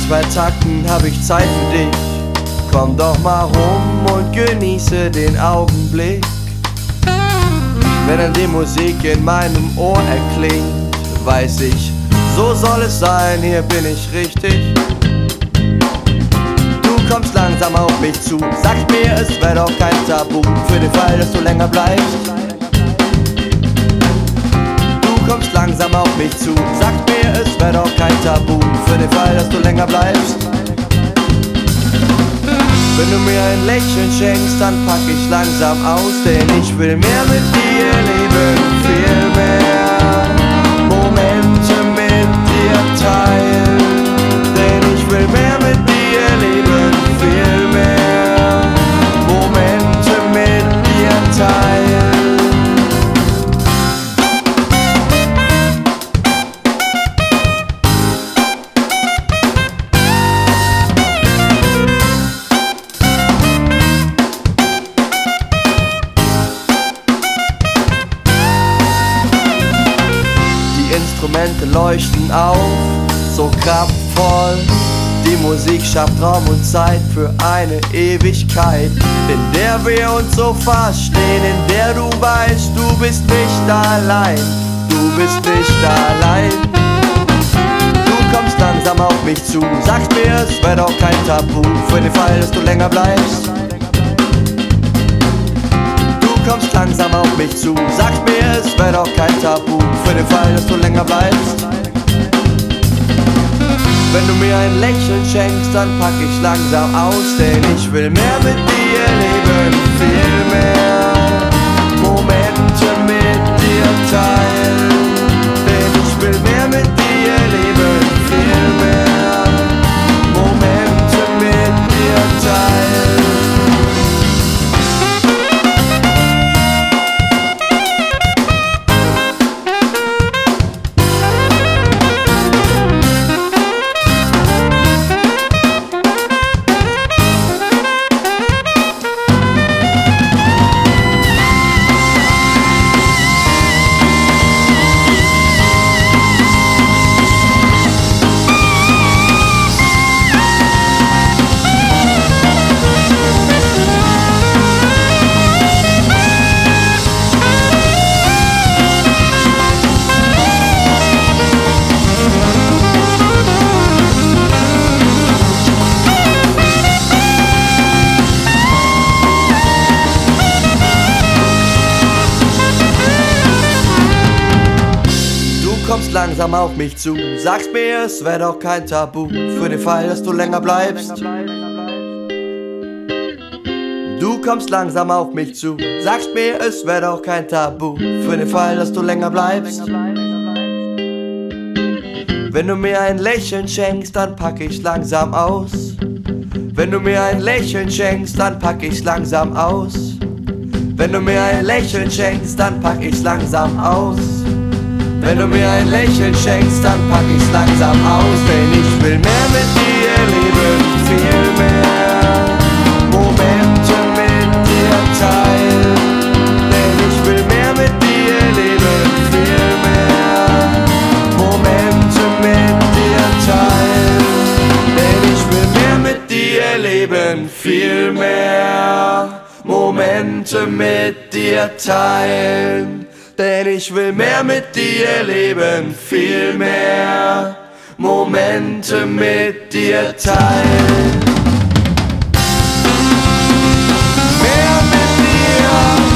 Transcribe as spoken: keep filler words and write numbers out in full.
zwei Takten hab ich Zeit für dich. Komm doch mal rum und genieße den Augenblick. Wenn dann die Musik in meinem Ohr erklingt, weiß ich, so soll es sein, hier bin ich richtig. Du kommst langsam auf mich zu, sagst mir, es wär doch kein Tabu, für den Fall, dass du länger bleibst. Du kommst langsam auf mich zu, sagst mir, es wär doch kein Tabu, für den Fall, dass du länger bleibst. Wenn du mir ein Lächeln schenkst, dann pack ich langsam aus, denn ich will mehr mit dir leben, viel mehr Momente mit dir teilen. Denn ich will mehr mit dir leben, viel mehr Momente mit dir teilen. Instrumente leuchten auf, so kraftvoll. Die Musik schafft Raum und Zeit für eine Ewigkeit, in der wir uns so verstehen, in der du weißt, du bist nicht allein, du bist nicht allein. Du kommst langsam auf mich zu, sagst mir, es wär doch kein Tabu, für den Fall, dass du länger bleibst. Du kommst langsam auf mich zu, sagst mir, es wär doch kein Tabu, für den Fall, dass du länger bleibst. Wenn du mir ein Lächeln schenkst, dann pack ich langsam aus, denn ich will mehr mit dir leben, viel mehr Momente mit dir teilen. Denn ich will mehr mit dir leben, viel mehr Momente mit dir teilen. Du kommst langsam auf mich zu, sagst mir, es wär doch kein Tabu, für den Fall, dass du länger bleibst. Du kommst langsam auf mich zu, sagst mir, es wär doch kein Tabu, für den Fall, dass du länger bleibst. Wenn du mir ein Lächeln schenkst, dann pack ich langsam aus. Wenn du mir ein Lächeln schenkst, dann pack ich langsam aus. Wenn du mir ein Lächeln schenkst, dann pack ich langsam aus. Wenn du mir ein Lächeln schenkst, dann pack ich's langsam aus, denn ich will mehr mit dir leben, viel mehr Momente mit dir teilen. Denn ich will mehr mit dir leben, viel mehr Momente mit dir teilen. Denn ich will mehr mit dir leben, viel mehr Momente mit dir teilen. Denn ich will mehr mit dir leben, viel mehr Momente mit dir teilen. Mehr mit dir.